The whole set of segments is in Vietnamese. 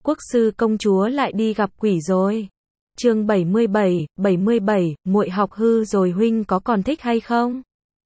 Quốc sư công chúa lại đi gặp quỷ rồi. Chương 77, muội học hư rồi huynh có còn thích hay không?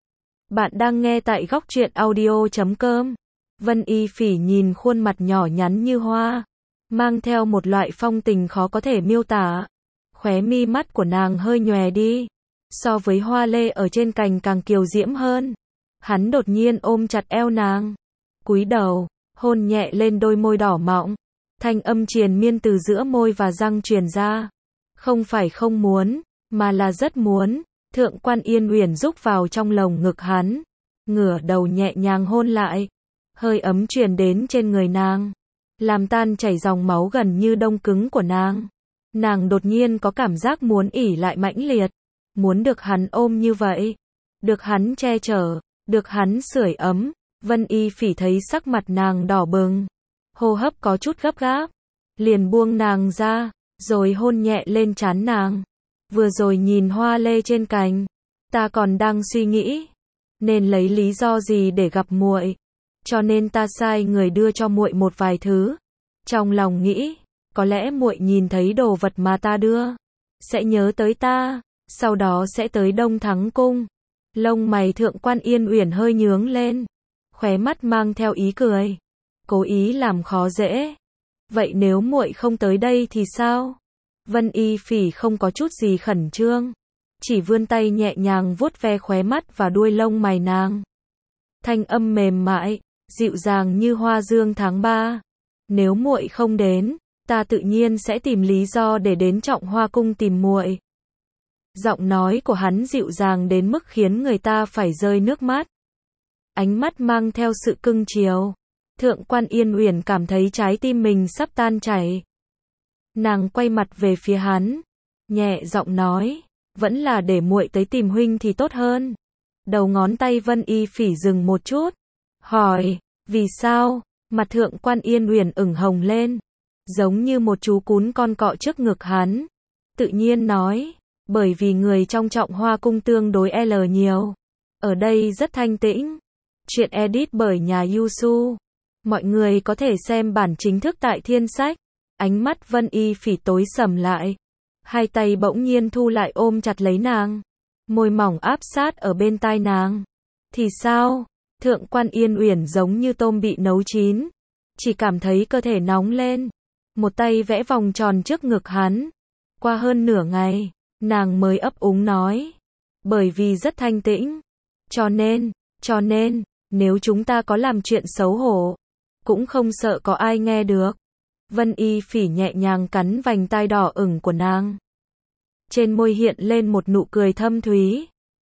Bạn đang nghe tại góc truyện audio.com. Vân Y Phỉ nhìn khuôn mặt nhỏ nhắn như hoa, mang theo một loại phong tình khó có thể miêu tả. Khóe mi mắt của nàng hơi nhòe đi, so với hoa lê ở trên cành càng kiều diễm hơn. Hắn đột nhiên ôm chặt eo nàng, cúi đầu, hôn nhẹ lên đôi môi đỏ mọng. Thanh âm triền miên từ giữa môi và răng truyền ra. Không phải không muốn, mà là rất muốn. Thượng quan Yên Uyển rúc vào trong lồng ngực hắn, ngửa đầu nhẹ nhàng hôn lại. Hơi ấm truyền đến trên người nàng, làm tan chảy dòng máu gần như đông cứng của nàng. Nàng đột nhiên có cảm giác muốn ỉ lại mãnh liệt, muốn được hắn ôm như vậy, được hắn che chở, được hắn sưởi ấm. Vân Y Phỉ thấy sắc mặt nàng đỏ bừng, hô hấp có chút gấp gáp, liền buông nàng ra, rồi hôn nhẹ lên trán nàng. Vừa rồi nhìn hoa lê trên cành, ta còn đang suy nghĩ, nên lấy lý do gì để gặp muội, cho nên ta sai người đưa cho muội một vài thứ. Trong lòng nghĩ, có lẽ muội nhìn thấy đồ vật mà ta đưa, sẽ nhớ tới ta, sau đó sẽ tới Đông Thắng Cung. Lông mày Thượng quan Yên Uyển hơi nhướng lên, khóe mắt mang theo ý cười, cố ý làm khó dễ. Vậy nếu muội không tới đây thì sao? Vân Y Phỉ không có chút gì khẩn trương, chỉ vươn tay nhẹ nhàng vuốt ve khóe mắt và đuôi lông mày nàng. Thanh âm mềm mại, dịu dàng như hoa dương tháng 3. Nếu muội không đến, ta tự nhiên sẽ tìm lý do để đến Trọng Hoa cung tìm muội. Giọng nói của hắn dịu dàng đến mức khiến người ta phải rơi nước mắt. Ánh mắt mang theo sự cưng chiều. Thượng quan Yên Uyển cảm thấy trái tim mình sắp tan chảy. Nàng quay mặt về phía hắn, nhẹ giọng nói, vẫn là để muội tới tìm huynh thì tốt hơn. Đầu ngón tay Vân Y Phỉ dừng một chút, hỏi, vì sao? Mặt Thượng quan Yên Uyển ửng hồng lên, giống như một chú cún con cọ trước ngực hắn. Tự nhiên nói, bởi vì người trong Trọng Hoa cung tương đối nhiều. Ở đây rất thanh tĩnh. Chuyện edit bởi nhà Yusu. Mọi người có thể xem bản chính thức tại Thiên Sách. Ánh mắt Vân Y Phỉ tối sầm lại, hai tay bỗng nhiên thu lại ôm chặt lấy nàng, môi mỏng áp sát ở bên tai nàng. Thì sao? Thượng quan Yên Uyển giống như tôm bị nấu chín, chỉ cảm thấy cơ thể nóng lên. Một tay vẽ vòng tròn trước ngực hắn. Qua hơn nửa ngày, nàng mới ấp úng nói, bởi vì rất thanh tĩnh, cho nên, nếu chúng ta có làm chuyện xấu hổ, cũng không sợ có ai nghe được. Vân Y Phỉ nhẹ nhàng cắn vành tai đỏ ửng của nàng. Trên môi hiện lên một nụ cười thâm thúy.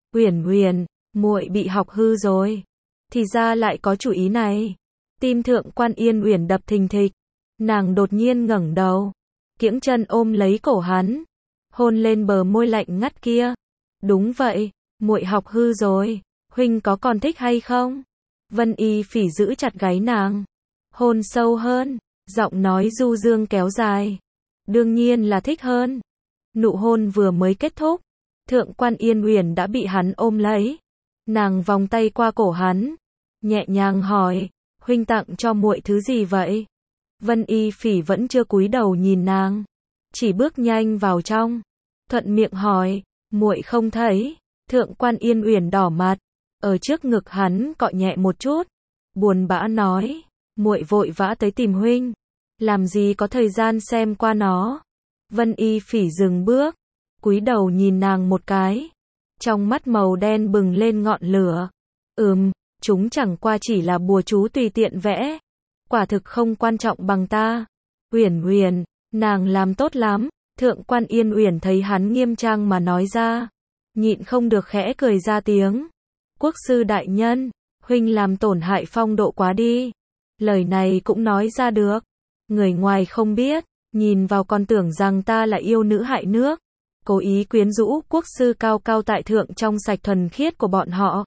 Uyển, muội bị học hư rồi. Thì ra lại có chủ ý này. Tim Thượng quan Yên Uyển đập thình thịch. Nàng đột nhiên ngẩng đầu, kiễng chân ôm lấy cổ hắn, hôn lên bờ môi lạnh ngắt kia. Đúng vậy, muội học hư rồi. Huynh có còn thích hay không? Vân Y Phỉ giữ chặt gáy nàng, hôn sâu hơn. Giọng nói du dương kéo dài. Đương nhiên là thích hơn. Nụ hôn vừa mới kết thúc, Thượng quan Yên Uyển đã bị hắn ôm lấy. Nàng vòng tay qua cổ hắn, nhẹ nhàng hỏi, huynh tặng cho muội thứ gì vậy? Vân Y Phỉ vẫn chưa cúi đầu nhìn nàng, chỉ bước nhanh vào trong, thuận miệng hỏi, muội không thấy? Thượng quan Yên Uyển đỏ mặt, ở trước ngực hắn cọ nhẹ một chút, buồn bã nói, muội vội vã tới tìm huynh, làm gì có thời gian xem qua nó. Vân Y Phỉ dừng bước, cúi đầu nhìn nàng một cái, trong mắt màu đen bừng lên ngọn lửa. Chúng chẳng qua chỉ là bùa chú tùy tiện vẽ, quả thực không quan trọng bằng ta. Uyển, nàng làm tốt lắm. Thượng quan Yên Uyển thấy hắn nghiêm trang mà nói ra, nhịn không được khẽ cười ra tiếng. Quốc sư đại nhân, huynh làm tổn hại phong độ quá đi. Lời này cũng nói ra được. Người ngoài không biết, nhìn vào còn tưởng rằng ta là yêu nữ hại nước, cố ý quyến rũ quốc sư cao cao tại thượng trong sạch thuần khiết của bọn họ.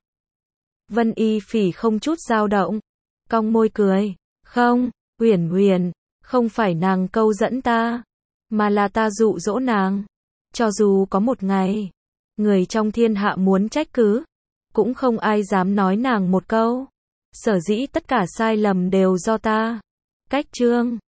Vân Y Phỉ không chút dao động, cong môi cười, không, Uyển, không phải nàng câu dẫn ta, mà là ta dụ dỗ nàng. Cho dù có một ngày, người trong thiên hạ muốn trách cứ, cũng không ai dám nói nàng một câu. Sở dĩ tất cả sai lầm đều do ta. Cách chương